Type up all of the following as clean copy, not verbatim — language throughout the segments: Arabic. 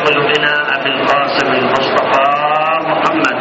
قلوبنا أبي القاسم المصطفى محمد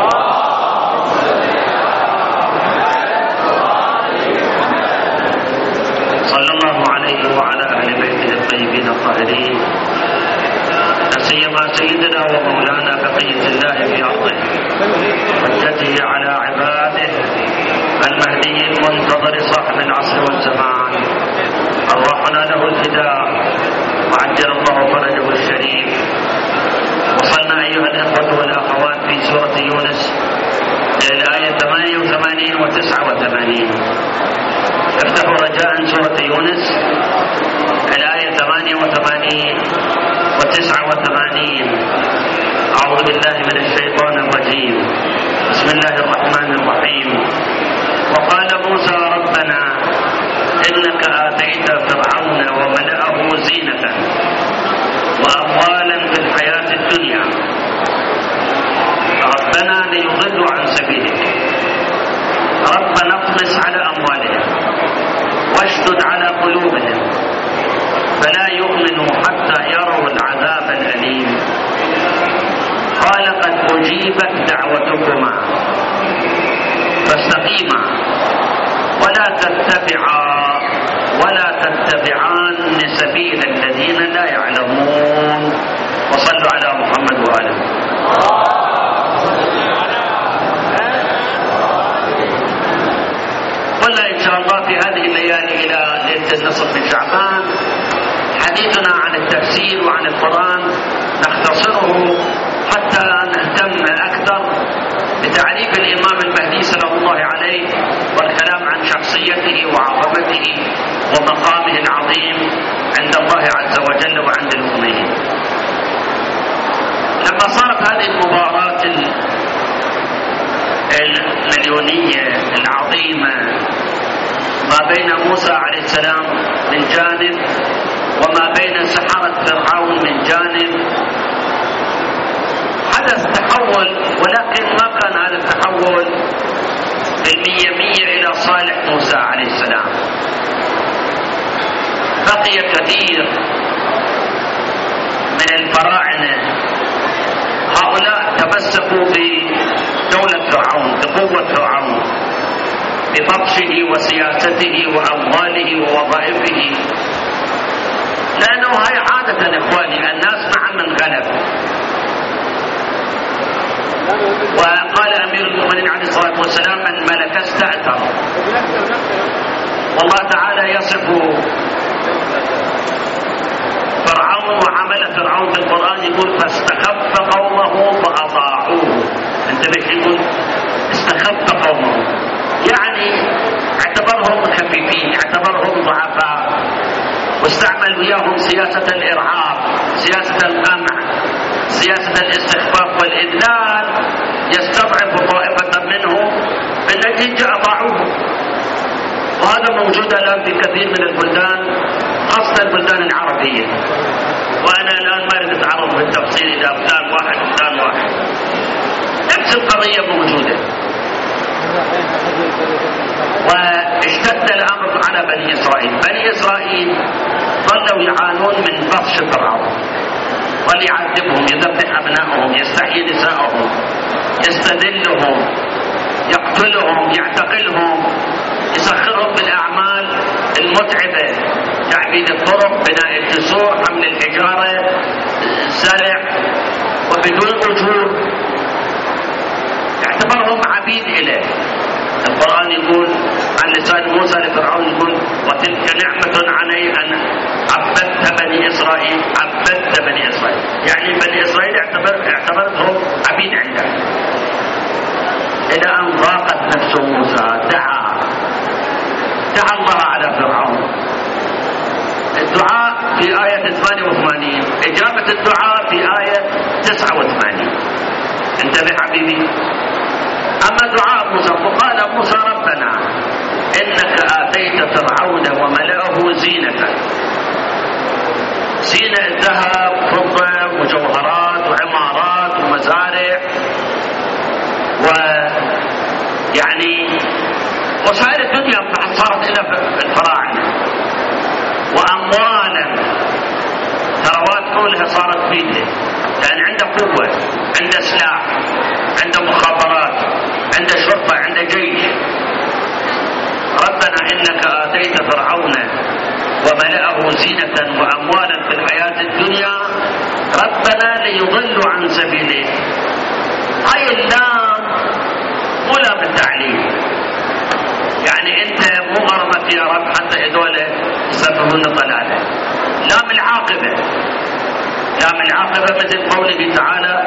صلى الله عليه وعلى أهل بيته الطيبين الطاهرين، لا سيما سيدنا ومولانا بقية الله في أرضه حجته على عباده المهدي المنتظر صاحب العصر والزمان، أرواحنا له الفداء وعجل الله فرجه الشريف. وصلنا أيها الإخوة والأخوات في سورة يونس إلى الآية 88 و 89. افتحوا رجاء سورة يونس الآية 88 و 89. أعوذ بالله من الشيطان الرجيم. بسم الله الرحمن الرحيم. وقال موسى ربنا إنك آتيت فرعون وملأه زينة وأموالا في الحياة الدنيا ربنا ليضلوا عن سبيلك ربنا اطمس على أموالهم واشدد على قلوبهم فلا يؤمنوا حتى يروا العذاب الأليم. قال قد أجيبت دعوتكما فاستقيما ولا تتبعان سبيل الذين لا يعلمون. وصلوا على محمد وآله. قلنا إن شاء الله في هذه الليالي إلى ليلة النصف من شعبان حديثنا عن التفسير وعن القرآن نختصره حتى نهتم أكثر بتعريف الإمام المهدي سلام الله عليه والكلام عن شخصيته وعظمته ومقامه العظيم عند الله عز وجل وعند المؤمنين. لما صارت هذه المباراة المليونية العظيمة ما بين موسى عليه السلام من جانب وما بين سحرة فرعون من جانب، حدث تحول، ولكن ما كان هذا التحول بالمية إلى صالح موسى عليه السلام. بقي كثير من الفراعنة هؤلاء تمسكوا بدولة فرعون، بقوة فرعون، ببطشه وسياسته وأمواله ووظائفه، لأنه هي عادة إخواني الناس مع من غلب. وقال أمير المؤمنين عليه الصلاة والسلام من ملك استأثر. والله تعالى يصف فرعون وعمل فرعون في القرآن يقول فاستخف قومه فأطاعوه. انتبه، يقول استخف قومه، يعني اعتبرهم خفيفين، اعتبرهم ضعفاء، واستعمل وياهم سياسة الإرهاب، سياسة القمع، سياسة الاستخفاف والإذلال، يستضعف طائفة منهم بالنتيجة أطاعوه. وهذا موجود الآن في كثير من البلدان، خاصة البلدان العربية. وأنا الآن ما أريد أتعرض بالتفصيل إلى بلدان واحد، نفس القضية موجودة. واشتد الأمر على بني إسرائيل. بني إسرائيل ظلوا يعانون من بطش فرعون، ظل يعذبهم، يذبح أبنائهم، يستحيي نسائهم، يستذلهم، يقتلهم، يعتقلهم، يسخرهم بالأعمال المتعبة، تعبيد الطرق، بناء الجسور، حمل الحجارة، الزرع، وبدون أجور، يعتبرهم عبيد إليه. القرآن يقول عن لسان موسى لفرعون يقول وتلك نعمة علي أن عبدت بني إسرائيل. عبدت بني إسرائيل يعني بني إسرائيل اعتبرتهم عبيد عنده. إلى أن ضاقت نفس موسى دعا الله على فرعون. الدعاء في آية 88، إجابة الدعاء في آية 89. انتبه حبيبي. أما دعاء موسى فقال موسى ربنا إنك آتيت فرعون وملأه زينة، زينة ذهب، فضة، مجوهرات وعمارات ومزارع، ويعني وسائر الدنيا صارت إلى الفراعنة، وأموالا ثروات كلها صارت بيده، لأن عنده قوة، عنده سلاح، عنده مخابرات، عنده شرطة، عنده جيش. ربنا إنك آتيت فرعون وملأه زينة وأموالا في الحياة الدنيا ربنا ليضلوا عن سبيله. هاي اللام مو لام التعليل، يعني انت مو ارمت يا رب حتى هذول يسببون ضلاله. لام العاقبه، لام العاقبه مثل قوله تعالى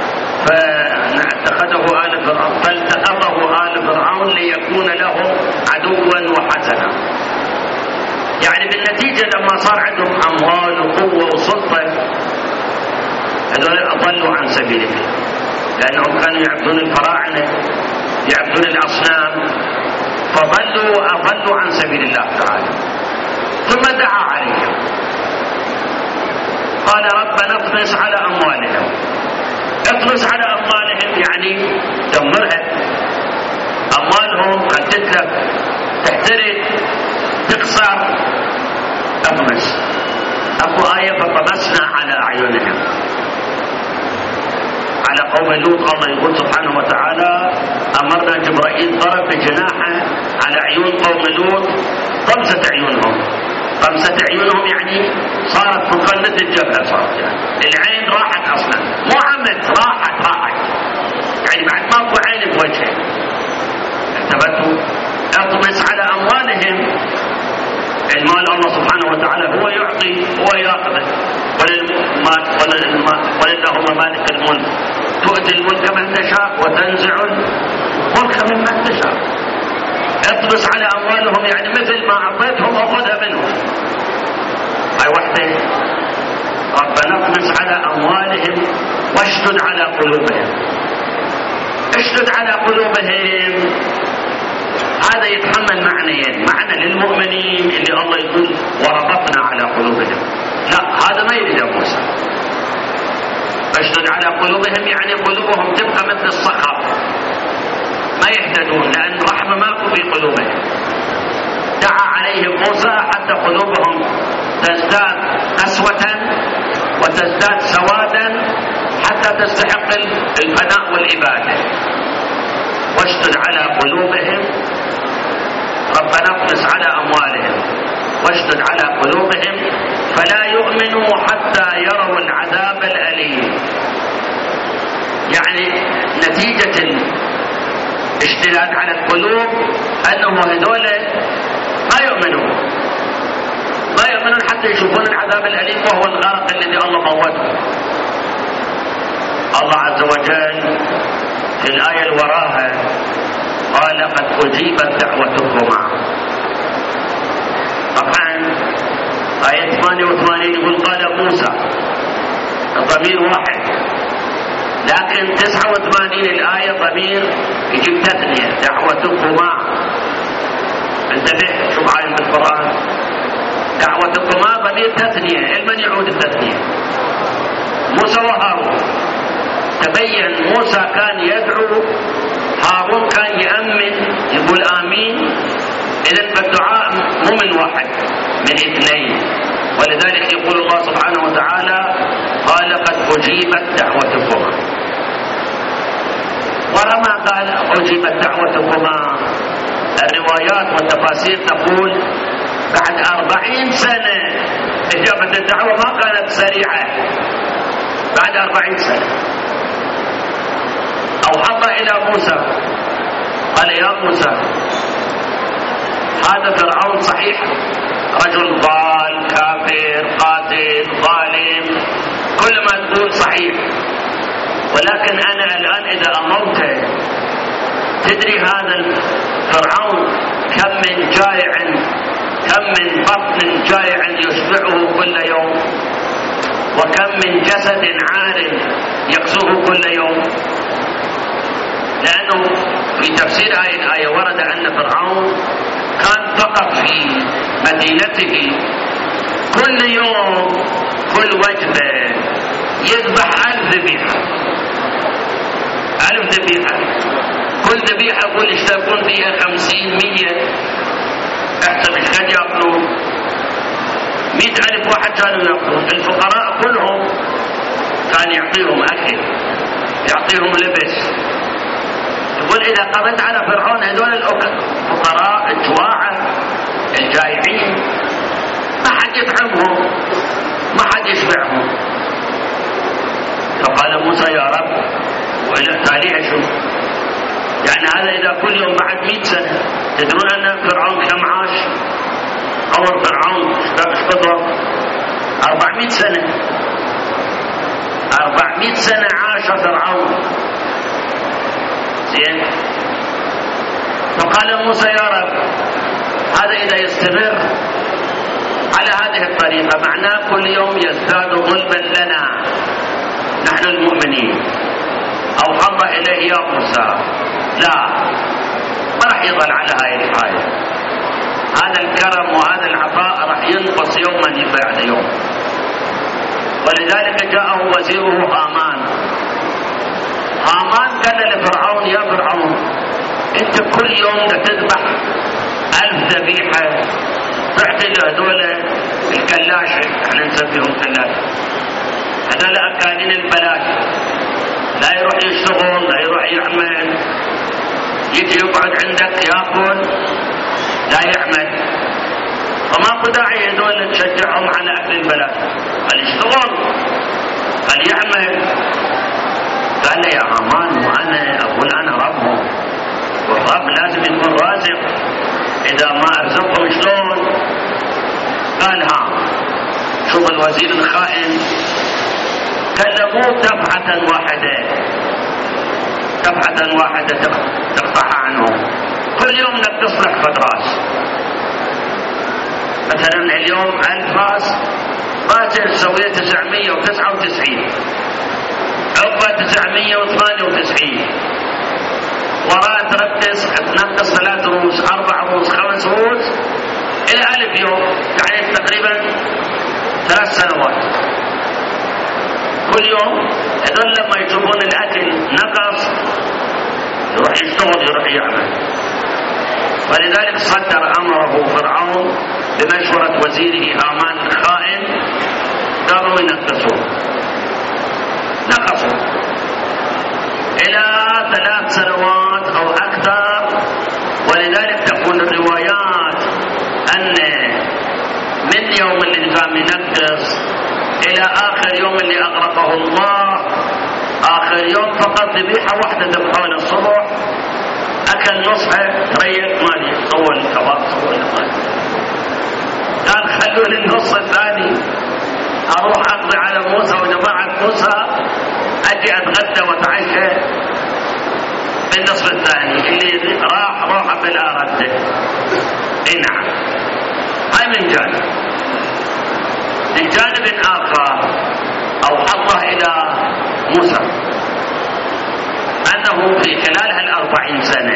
فاتخذه آل فرعون فالتقطه آل فرعون ليكون لهم عدوا وحسنا. يعني بالنتيجه لما صار عندهم اموال وقوه وسلطه هذول اضلوا عن سبيل الله، لانهم كانوا يعبدون الفراعنه، يعبدون الاصنام، فضلوا عن سبيل الله تعالى. ثم دعا عليهم قال ربنا اطمس على اموالهم. اطمس على اموالهم يعني دمرها، اموالهم قد تتلف، تحترق، تقصر. اطمس. اكو آية فطمسنا على اعينهم. على قوم لوط الله يقول سبحانه وتعالى امرنا جبرائيل ضرب بجناحه على عيون قوم لوط طمست عيونهم. طمست عيونهم يعني صارت مقلة الجبهة، صارت يعني العين راحت اصلا، مو عمت، راحت يعني بعد ماكو عين بوجهه. انتبهتوا؟ اطمس على اموالهم. المال الله سبحانه وتعالى هو يعطي هو ياخذ، ولله ممالك الملك تؤتي الملك من تشاء وتنزع الملك ممن تشاء. اطمس على اموالهم يعني مثل ما اعطيتهم وخذها منهم. هاي وحده. ربنا اطمس على اموالهم واشدد على قلوبهم. اشدد على قلوبهم هذا يتحمل معنيين، معنى للمؤمنين اللي الله يقول وربطنا على قلوبهم، لا هذا ما يريد موسى. اشدد على قلوبهم يعني قلوبهم تبقى مثل الصخر ما يهتدون، لأن رحمة ماكو في قلوبهم. دعا عليهم موسى حتى قلوبهم تزداد قسوة وتزداد سوادا حتى تستحق الفناء والإبادة. واشدد على قلوبهم. ربنا اطمس على أموالهم واشدد على قلوبهم فلا يؤمنوا حتى يروا العذاب الأليم. يعني نتيجة الاشتداد على القلوب أنهم هذول ما يؤمنون حتى يشوفون العذاب الأليم، وهو الغرق الذي الله موته. الله عز وجل في الآية اللي وراها قال قد أجيبت دعوتكما. طبعا آية 88 يقول قال موسى، الضمير واحد، لكن 89 الآية ضمير يجيب تثنية دعوتكما. انتبه شوف عايز بالقرآن، دعوتكما ضمير تثنية، لمن يعود التثنية؟ موسى وهارون. تبين موسى كان يدعو، هارون كان يأمن يقول آمين. إذن فالدعاء مو من واحد، من اثنين. ولذلك يقول الله سبحانه وتعالى قال قد أجيبت دعوتكما. ولما قال أجيبت دعوتكما الروايات والتفاسير تقول بعد 40 سنة إجابة الدعوة ما كانت سريعة، بعد 40 سنة. أو حط إلى موسى قال يا موسى هذا فرعون صحيح رجل ضال كافر قاتل ظالم، كل ما تقول صحيح، ولكن أنا الآن إذا أمرت تدري هذا الفرعون كم من جائع، كم من بطن جائع يشبعه كل يوم، وكم من جسد عار يقصه كل يوم. لأنه في تفسير آية ورد أن فرعون كان فقط في مدينته كل يوم كل وجبة يذبح 1000 ذبيحة، 1000 ذبيحة. كل ذبيحة يقول يشتركون فيها 50 100. احسب ايش قد ياكلون؟ 100,000 واحد كانوا يأخذون. الفقراء كلهم كان يعطيهم أكل، يعطيهم لبس. يقول إذا قضيت على فرعون هذول الفقراء الجواعة الجائعين ما حد يطعمهم، ما حد يشبعهم. فقال موسى يا رب وإلى تاليها شو يعني هذا إذا كل يوم بعد 100 سنة. تدرون أن فرعون كم عاش؟ عمر فرعون اشتغل 400 سنة. 400 سنة عاش فرعون. زين. فقال موسى يا رب هذا إذا يستمر على هذه الطريقة معناه كل يوم يزداد ظلما لنا نحن المؤمنين. أوحى الله إليه يا موسى لا، ما راح يظل على هاي الحالة. هذا الكرم وهذا العطاء راح ينقص يوما بعد يوم. ولذلك جاءه وزيره هامان. هامان قال لفرعون يا فرعون انت كل يوم تذبح 1000 ذبيحة تعطي لهذول الكلاشة، احنا نسميهم كلاشة، هذول أكالين البلاش، لا يروح يشتغل لا يروح يعمل، يجي يقعد عندك ياكل لا يعمل. فماكو داعي هذول تشجعهم على أكل البلاش، قال يشتغل قال يعمل. قال يا هامان وأنا أقول أنا ربهم، والرب لازم يكون رازق، إذا ما أرزقهم شلون؟ قال ها شوف الوزير الخائن كلموه دفعة واحدة تقطعها عنهم. كل يوم لك تصلح فدراس، مثلا اليوم 1000 راس باكر تسويه 999، عقبة 998، وراء تنقص 3 رؤوس 4 رؤوس 5 رؤوس إلى 1000 يوم، يعني تقريبا 3 سنوات. كل يوم هذول لما يشوفون الأكل نقص يروح يشتغل يروح يعمل. ولذلك صدر أمره فرعون بمشورة وزيره هامان الخائن، قاموا ينقصون، نقصوا إلى 3 سنوات أو أكثر. ولذلك تكون الروايات أن من يوم اللي كان ينقص إلى آخر يوم اللي أغرقه الله، آخر يوم فقط ذبيحة واحدة ذبحوها للصبح، أكل نصها تريق مالي طول الكباب طول المالي. قال خلوني النص الثاني أروح أقضي على موسى وجماعة موسى، أجي أتغدى وأتعشى بالنصف الثاني اللي راح بلا رده. نعم هاي من جانب. من جانب آخر أوحى الله إلى موسى أنه في خلال 40 سنة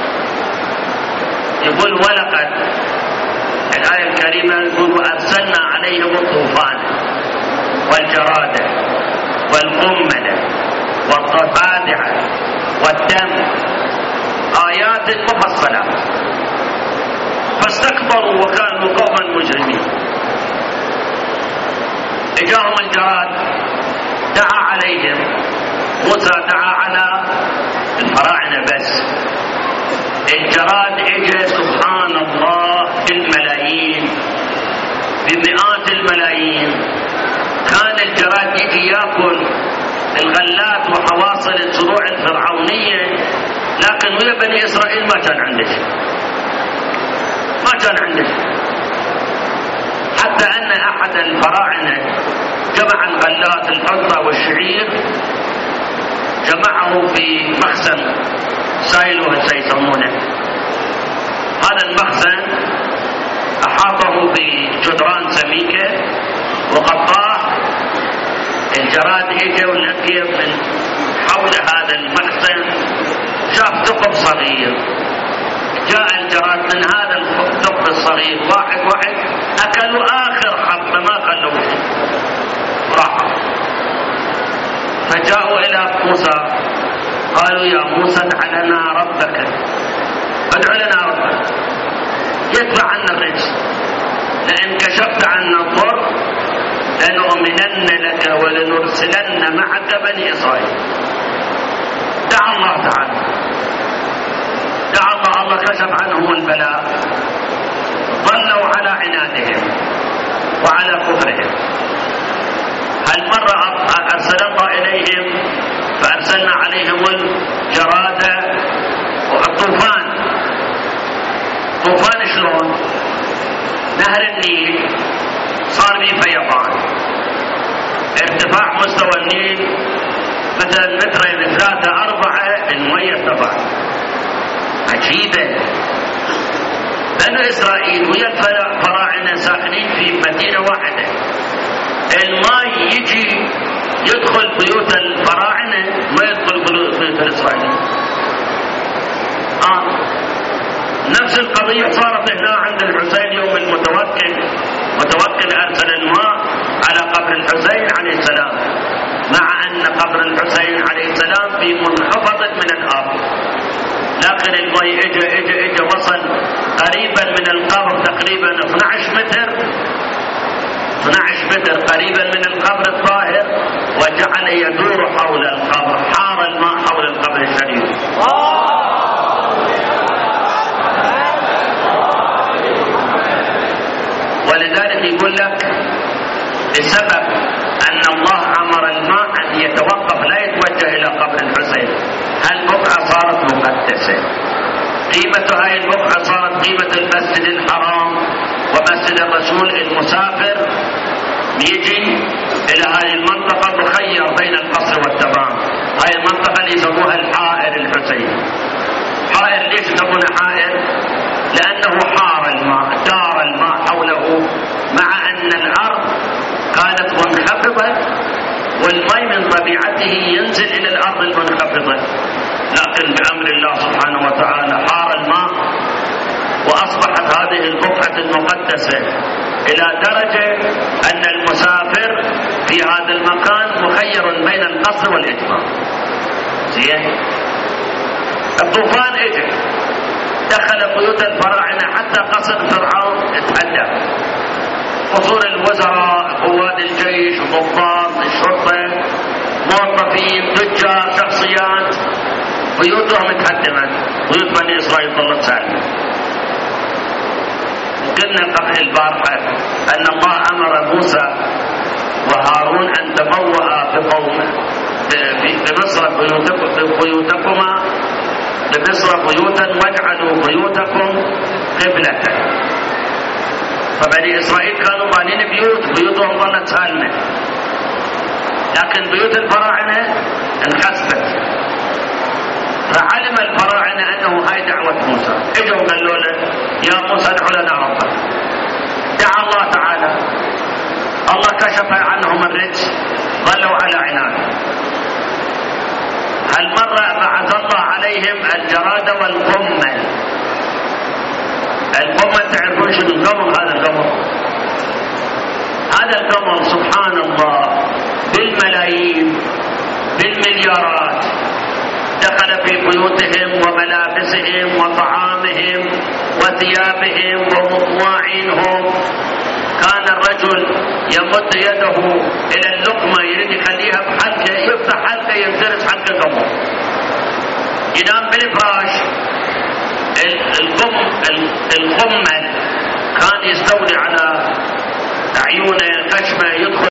يقول ولقد الآية الكريمة يقول وأرسلنا عليهم الطوفان والجراد والقمل والضفادع والدم آيات مفصلات فاستكبروا وكانوا قوما مجرمين. اجاهم الجراد دعا عليهم، موسى دعا على الفراعنة بس. الجراد اجى سبحان الله بالملايين، بمئات الملايين. كان الجراد يجي ياكل الغلات وحواصل الزروع الفرعونية، لكن ويا بني إسرائيل ما كان عنده شيء، ما كان عنده شيء. حتى أن أحد الفراعنة جمع الغلات الحنطة والشعير، جمعه في مخزن سايلو سيسمونه. هذا المخزن أحاطه بجدران سميكة وغطاه. الجراد اجى ولقي من حول هذا المخزن شاف ثقب صغير، جاء الجراد من هذا الثقب الصغير واحد أكلوا آخر حبة ما خلوا شيء راحوا. فجاءوا إلى موسى قالوا يا موسى ادع لنا ربك، ادع لنا ربك يدفع عنا الرجس، لئن كشفت عنا الضر لنؤمنن لك ولنرسلن معك بني إسرائيل. دعا الله تعالى، دعا الله كشف عنهم البلاء، ظلوا على عنادهم وعلى كفرهم. هل مرة أرسل الله إليهم فأرسلنا عليهم الجراد والطوفان. طوفان شلون؟ نهر النيل صار به فيضان، ارتفاع مستوى النيل مثلا مترين 3 4 المية ارتفع. عجيبة. بنو إسرائيل ويا الفراعنة ساكنين في مدينة واحدة، الماء يجي يدخل بيوت الفراعنة ما يدخل بيوت الإسرائيليين. نفس القضية صارت هنا عند الحسين يوم المتوكل أرسل الماء على قبر الحسين عليه السلام، مع أن قبر الحسين عليه السلام في منخفض من الأرض، لكن الماء اجى وصل قريبا من القبر تقريبا 12 متر قريبا من القبر الطاهر، وجعل يدور حول القبر، حار الماء حول القبر الشريف. ولذلك يقول لك بسبب أن الله أمر الماء أن يتوقف لا يتوجه إلى قبر الحسين، هالبقعة صارت مقدسة. قيمة هاي البقعة صارت قيمة المسجد الحرام ومسجد الرسول. المسافر يجي إلى هاي المنطقة مخير بين القصر والتمام. هاي المنطقة اللي يسموها الحائر الحسين. حائر ليش يسمونها حائر؟ لأنه حار الماء، دار الماء حوله، مع أن الأرض كانت منخفضة والماء من طبيعته ينزل إلى الأرض المنخفضة، لكن بأمر الله سبحانه وتعالى حار الماء وأصبحت هذه البقعة المقدسة إلى درجة أن المسافر في هذا المكان مخير بين القصر والإتمام. زين. الطوفان اجى دخل بيوت الفراعنة حتى قصر فرعون اتهدم. قصور الوزراء، قوات الجيش، ضباط الشرطة، موظفين، تجار، شخصيات، بيوتهم اتهدمت. بيوت بني إسرائيل ظلت سالمة. قلنا قبل البارحة أن الله أمر موسى وهارون أن تبوأ بمصر بيوتكما بمصر بيوتا واجعلوا بيوتكم قبلة. فبني إسرائيل كانوا بانين بيوتهم ظلت سالمة، لكن بيوت الفراعنة انحسبت. فعلم الفراعنة أنه هاي دعوة موسى، اجوا قالوا له يا موسى ادع لنا ربك. دعا الله تعالى، الله كشف عنهم الرجس، ظلوا على عناد. هالمرة بعث الله عليهم الجراد والقمل. القمل تعرفون شنو القمل؟ هذا القمل سبحان الله بالملايين بالمليارات دخل في بيوتهم وملابسهم وطعامهم وثيابهم ومطواعينهم. كان الرجل يمد يده إلى اللقمة يريد يخليها بحلقة، يفتح حلقة ينترس حلقة القمر، ينام بالفراش. القمل كان يستولي على عيونه، خشمه، يدخل